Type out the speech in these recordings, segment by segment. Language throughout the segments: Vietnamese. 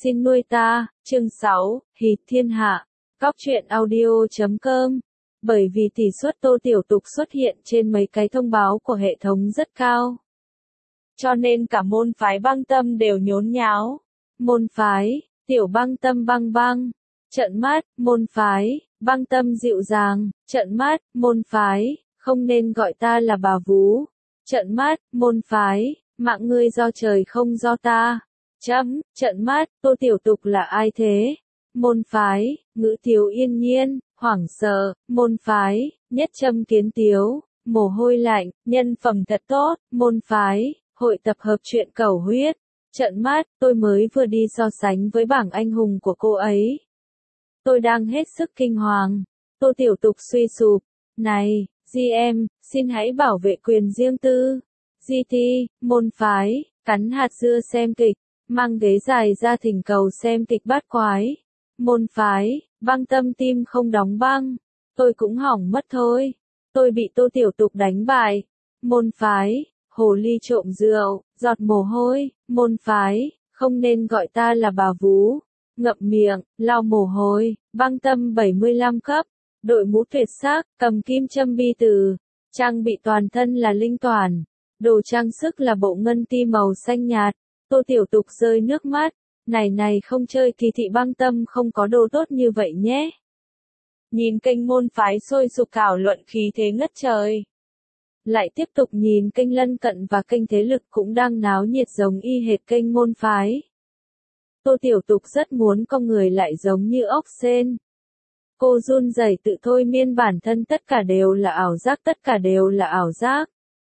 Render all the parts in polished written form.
Xin nuôi ta, chương 6, Hỉ Thiên Hạ, Cóc truyện audio.com. Bởi vì tỷ suất Tô Tiểu Tục xuất hiện trên mấy cái thông báo của hệ thống rất cao, cho nên cả môn phái Băng Tâm đều nhốn nháo. Môn phái, Tiểu Băng Tâm băng băng, trợn mắt, môn phái, Băng Tâm dịu dàng, trợn mắt, môn phái, không nên gọi ta là bà vú, trợn mắt, môn phái, mạng ngươi do trời không do ta. Trợn mắt, Tô Tiểu Tục là ai thế? Môn phái, Ngữ Tiếu yên nhiên, hoảng sợ, môn phái, Nhất Châm kiến tiếu, mồ hôi lạnh, nhân phẩm thật tốt, môn phái, hội tập hợp truyện cầu huyết. Trợn mắt, tôi mới vừa đi so sánh với bảng anh hùng của cô ấy. Tôi đang hết sức kinh hoàng. Tô Tiểu Tục suy sụp. Này, GM, xin hãy bảo vệ quyền riêng tư. GT, môn phái, cắn hạt dưa xem kịch, mang ghế dài ra thỉnh cầu xem kịch bát quái. Môn phái, Băng Tâm tim không đóng băng. Tôi cũng hỏng mất thôi. Tôi bị Tô Tiểu Tục đánh bại. Môn phái, hồ ly trộm rượu, giọt mồ hôi. Môn phái, không nên gọi ta là bà vú. Ngậm miệng, lau mồ hôi. Băng Tâm 75 cấp. Đội mũ tuyệt sắc, cầm kim châm bi từ. Trang bị toàn thân là linh toàn. Đồ trang sức là bộ ngân ti màu xanh nhạt. Tô Tiểu Tục rơi nước mắt. Này không chơi kỳ thị Băng Tâm không có đồ tốt như vậy nhé. Nhìn kênh môn phái sôi sục thảo luận khí thế ngất trời. Lại tiếp tục nhìn kênh lân cận và kênh thế lực cũng đang náo nhiệt giống y hệt kênh môn phái. Tô Tiểu Tục rất muốn con người lại giống như ốc sên. Cô run rẩy tự thôi miên bản thân tất cả đều là ảo giác, tất cả đều là ảo giác.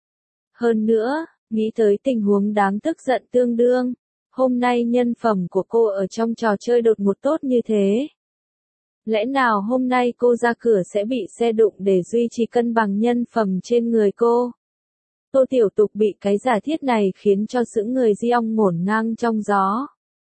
Hơn nữa, nghĩ tới tình huống đáng tức giận tương đương. Hôm nay nhân phẩm của cô ở trong trò chơi đột ngột tốt như thế. Lẽ nào hôm nay cô ra cửa sẽ bị xe đụng để duy trì cân bằng nhân phẩm trên người cô? Tô Tiểu Tục bị cái giả thiết này khiến cho sững người di ong ngổn ngang trong gió.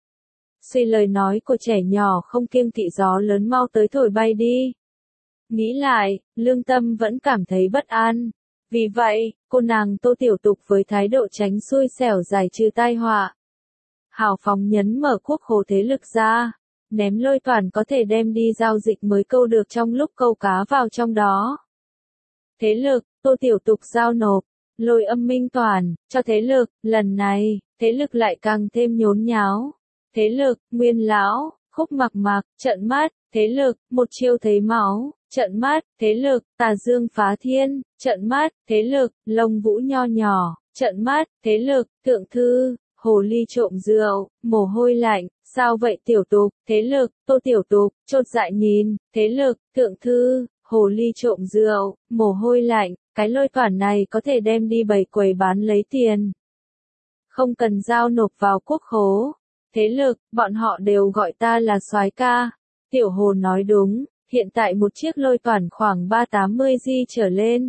Suy lời nói của trẻ nhỏ không kiêng kỵ gió lớn mau tới thổi bay đi. Nghĩ lại, lương tâm vẫn cảm thấy bất an. Vì vậy, cô nàng Tô Tiểu Tục với thái độ tránh xui xẻo giải trừ tai họa. Hào phóng nhấn mở quốc khố thế lực ra. Ném lôi toàn có thể đem đi giao dịch mới câu được trong lúc câu cá vào trong đó. Thế lực, Tô Tiểu Tục giao nộp, lôi âm minh toàn, cho thế lực, lần này, thế lực lại càng thêm nhốn nháo. Thế lực, Nguyên Lão, Khúc Mặc Mặc, trợn mắt, thế lực, một chiêu thấy máu, trợn mắt, thế lực, Tà Dương Phá Thiên, trợn mắt, thế lực, Lông Vũ Nho Nhỏ, trợn mắt, thế lực, Thượng Thư, hồ ly trộm rượu, mồ hôi lạnh. Sao vậy Tiểu Tục, thế lực, Tô Tiểu Tục, chột dạ nhìn, thế lực, Thượng Thư, hồ ly trộm rượu, mồ hôi lạnh, cái lôi toàn này có thể đem đi bày quầy bán lấy tiền. Không cần giao nộp vào quốc khố. Thế lực, bọn họ đều gọi ta là soái ca. Tiểu Hồ nói đúng, hiện tại một chiếc lôi toàn khoảng 380 G trở lên.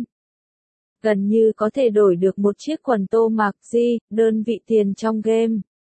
Gần như có thể đổi được một chiếc quần tô mặc G, đơn vị tiền trong game.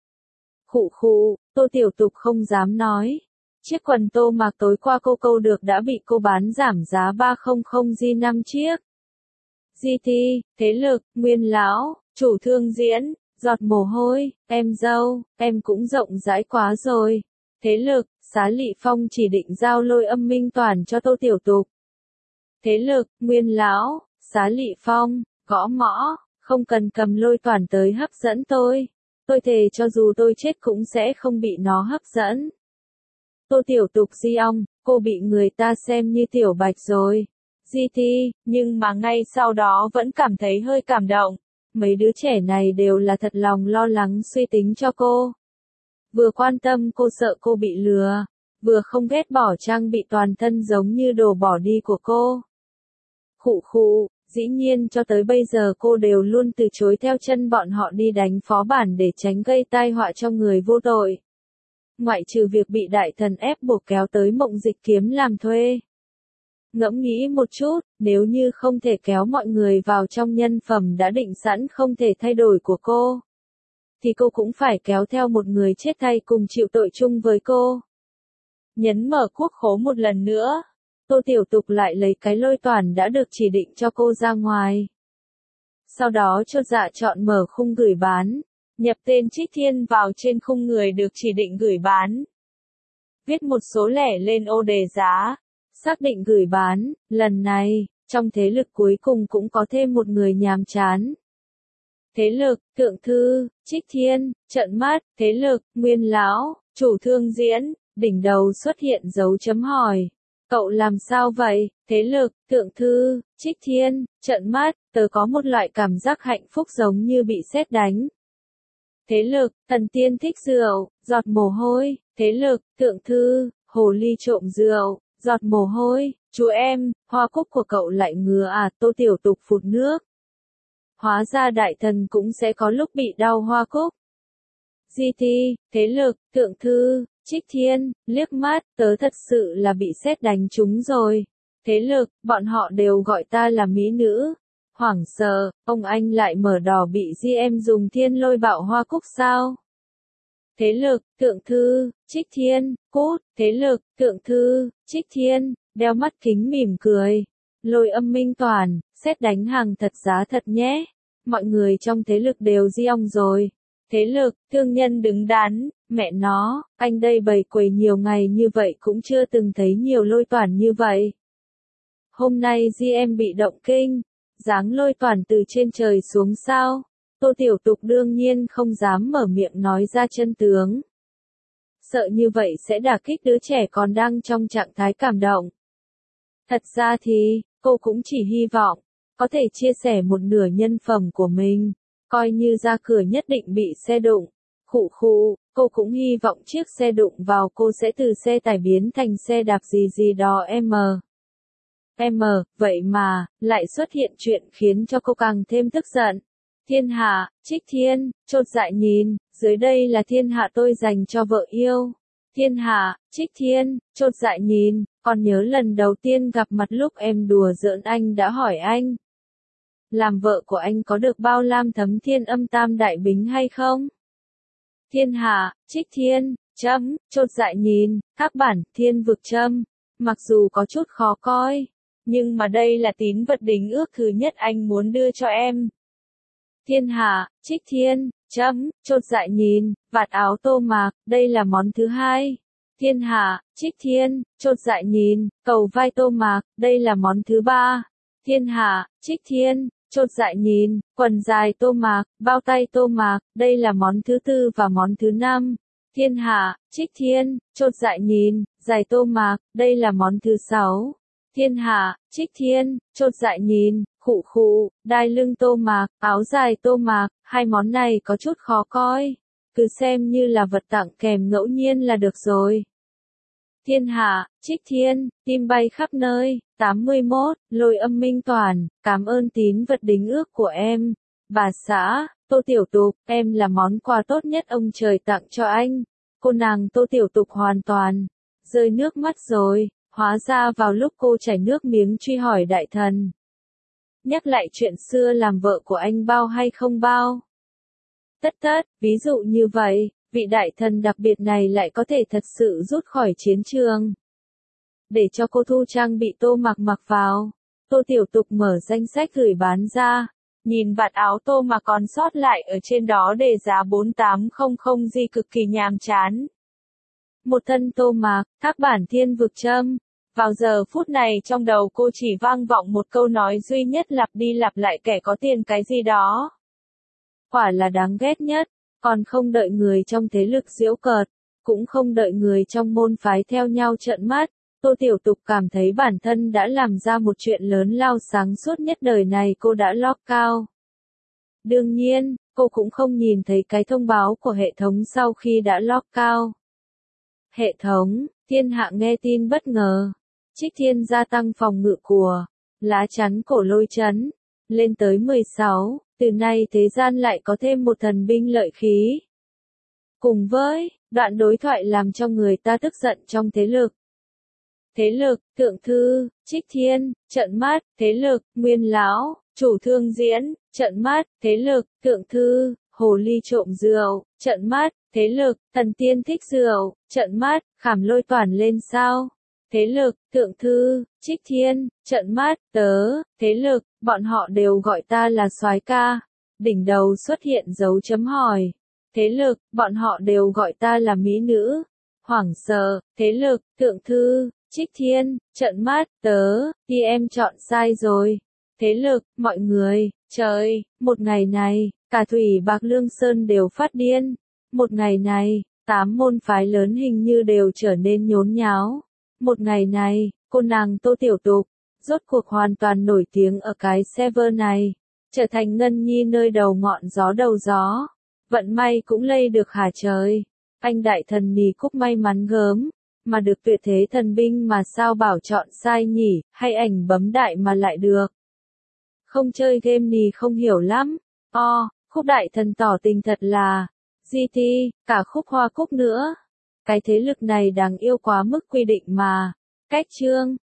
Khụ, Tô Tiểu Tục không dám nói. Chiếc quần tô mặc tối qua cô câu được đã bị cô bán giảm giá 300 G 5 chiếc. GT, thế lực, Nguyên Lão, chủ thương diễn, giọt mồ hôi, em dâu, em cũng rộng rãi quá rồi. Thế lực, Xá Lị Phong chỉ định giao lôi âm minh toàn cho Tô Tiểu Tục. Thế lực, Nguyên Lão, Xá Lị Phong, gõ mõ, không cần cầm lôi toàn tới hấp dẫn tôi. Tôi thề cho dù tôi chết cũng sẽ không bị nó hấp dẫn. Tô Tiểu Tục di ong, cô bị người ta xem như tiểu bạch rồi. GT, nhưng mà ngay sau đó vẫn cảm thấy hơi cảm động. Mấy đứa trẻ này đều là thật lòng lo lắng suy tính cho cô. Vừa quan tâm cô sợ cô bị lừa, vừa không ghét bỏ trang bị toàn thân giống như đồ bỏ đi của cô. Khụ, dĩ nhiên cho tới bây giờ cô đều luôn từ chối theo chân bọn họ đi đánh phó bản để tránh gây tai họa cho người vô tội. Ngoại trừ việc bị đại thần ép buộc kéo tới Mộng Dịch Kiếm làm thuê. Ngẫm nghĩ một chút, nếu như không thể kéo mọi người vào trong nhân phẩm đã định sẵn không thể thay đổi của cô, thì cô cũng phải kéo theo một người chết thay cùng chịu tội chung với cô. Nhấn mở quốc khố một lần nữa. Tô Tiểu Tục lại lấy cái lôi toàn đã được chỉ định cho cô ra ngoài. Sau đó chột dạ chọn mở khung gửi bán. Nhập tên Trích Thiên vào trên khung người được chỉ định gửi bán. Viết một số lẻ lên ô đề giá. Xác định gửi bán, lần này, trong thế lực cuối cùng cũng có thêm một người nhàm chán. Thế lực, Thượng Thư, Trích Thiên, trợn mắt, thế lực, Nguyên Lão, Chủ Thương Diễn, đỉnh đầu xuất hiện dấu chấm hỏi. Cậu làm sao vậy? Thế lực, Thượng Thư, Trích Thiên, trợn mắt, tớ có một loại cảm giác hạnh phúc giống như bị sét đánh. Thế lực, Thần Tiên thích rượu, giọt mồ hôi. Thế lực, Thượng Thư, Hồ ly trộm rượu, giọt mồ hôi. Chú em, hoa cúc của cậu lại ngứa à? Tô Tiểu Tục phụt nước. Hóa ra đại thần cũng sẽ có lúc bị đau hoa cúc. GT, thế lực, Thượng Thư, Trích Thiên, liếc mắt, tớ thật sự là bị sét đánh trúng rồi. Thế lực, bọn họ đều gọi ta là mỹ nữ. Hoảng sợ, ông anh lại mở đỏ bị GM dùng thiên lôi bạo hoa cúc sao? Thế lực, Thượng Thư, Trích Thiên, cút. Thế lực, Thượng Thư, Trích Thiên, đeo mắt kính mỉm cười. Lôi âm minh toàn, sét đánh hàng thật giá thật nhé. Mọi người trong thế lực đều giong rồi. Thế lực, thương nhân đứng đắn, mẹ nó, anh đây bày quầy nhiều ngày như vậy cũng chưa từng thấy nhiều lôi toàn như vậy. Hôm nay GM bị động kinh, giáng lôi toàn từ trên trời xuống sao? Tô Tiểu Tục đương nhiên không dám mở miệng nói ra chân tướng. Sợ như vậy sẽ đả kích đứa trẻ còn đang trong trạng thái cảm động. Thật ra thì, cô cũng chỉ hy vọng, có thể chia sẻ một nửa nhân phẩm của mình, coi như ra cửa nhất định bị xe đụng. Khụ khụ, cô cũng hy vọng chiếc xe đụng vào cô sẽ từ xe tải biến thành xe đạp gì gì đó vậy mà, lại xuất hiện chuyện khiến cho cô càng thêm tức giận. Thiên hạ, Trích Thiên, chột dại nhìn, dưới đây là thiên hạ tôi dành cho vợ yêu. Thiên hạ, Trích Thiên, chột dại nhìn, còn nhớ lần đầu tiên gặp mặt lúc em đùa giỡn anh đã hỏi anh. Làm vợ của anh có được bao lam thấm thiên âm tam đại bính hay không? Thiên hạ, Trích Thiên, chột dại nhìn, các bản, thiên vực mặc dù có chút khó coi, nhưng mà đây là tín vật đính ước thứ nhất anh muốn đưa cho em. Thiên hạ, Trích Thiên, chột dại nhìn, vạt áo tô mạc, đây là món thứ hai. Thiên hạ, Trích Thiên, chột dại nhìn, cầu vai tô mạc, đây là món thứ ba. Thiên hạ, Trích Thiên, chột dại nhìn, quần dài tô mạc, bao tay tô mạc, đây là món thứ tư và món thứ năm. Thiên hạ, Trích Thiên, chột dại nhìn, giày tô mạc, đây là món thứ sáu. Thiên hạ, Trích Thiên, chột dại nhìn, khụ khụ, đai lưng tô mạc, áo dài tô mạc, hai món này có chút khó coi. Cứ xem như là vật tặng kèm ngẫu nhiên là được rồi. Thiên hạ, Trích Thiên, tim bay khắp nơi. 81, lôi âm minh toàn, cảm ơn tín vật đính ước của em. Bà xã, Tô Tiểu Tục, em là món quà tốt nhất ông trời tặng cho anh. Cô nàng Tô Tiểu Tục hoàn toàn rơi nước mắt rồi, hóa ra vào lúc cô chảy nước miếng truy hỏi đại thần. Nhắc lại chuyện xưa làm vợ của anh bao hay không bao. Tất, ví dụ như vậy, vị đại thần đặc biệt này lại có thể thật sự rút khỏi chiến trường. Để cho cô thu trang bị tô mặc vào. Tô Tiểu Tục mở danh sách gửi bán ra. Nhìn vạt áo tô mà còn sót lại ở trên đó để giá 4800 gì cực kỳ nhàm chán. Một thân tô mạc, các bản thiên vực Vào giờ phút này trong đầu cô chỉ vang vọng một câu nói duy nhất lặp đi lặp lại kẻ có tiền cái gì đó. Quả là đáng ghét nhất, còn không đợi người trong thế lực giễu cợt, cũng không đợi người trong môn phái theo nhau trợn mắt. Tô Tiểu Tục cảm thấy bản thân đã làm ra một chuyện lớn lao sáng suốt nhất đời này cô đã lót cao. Đương nhiên, cô cũng không nhìn thấy cái thông báo của hệ thống sau khi đã lót cao. Hệ thống, thiên hạ nghe tin bất ngờ. Trích Thiên gia tăng phòng ngự của lá chắn cổ lôi chấn lên tới 16, từ nay thế gian lại có thêm một thần binh lợi khí. Cùng với đoạn đối thoại làm cho người ta tức giận trong thế lực. Thế lực, Thượng Thư, Trích Thiên, trợn mắt, thế lực, Nguyên Lão, Chủ Thương Diễn, trợn mắt, thế lực, Thượng Thư, Hồ ly trộm rượu, trợn mắt, thế lực, Thần Tiên thích rượu, trợn mắt, khảm lôi toàn lên sao. Thế lực, Thượng Thư, Trích Thiên, trợn mắt, thế lực, bọn họ đều gọi ta là soái ca. Đỉnh đầu xuất hiện dấu chấm hỏi. Thế lực, bọn họ đều gọi ta là mỹ nữ. Hoảng sợ, thế lực, thượng thư, Trích Thiên, trợn mắt, thì em chọn sai rồi. Thế lực, mọi người, trời, một ngày này, cả Thủy Bạc Lương Sơn đều phát điên. Một ngày này, 8 môn phái lớn hình như đều trở nên nhốn nháo. Một ngày này, cô nàng Tô Tiểu Tục, rốt cuộc hoàn toàn nổi tiếng ở cái server này, trở thành ngân nhi nơi đầu ngọn gió đầu gió. Vận may cũng lây được hả trời. Anh đại thần nì cúc may mắn gớm, mà được tuyệt thế thần binh mà sao bảo chọn sai nhỉ, hay ảnh bấm đại mà lại được. Không chơi game nì không hiểu lắm. Khúc đại thần tỏ tình thật là GT, cả khúc hoa cúc nữa. Cái thế lực này đáng yêu quá mức quy định mà. Cách chương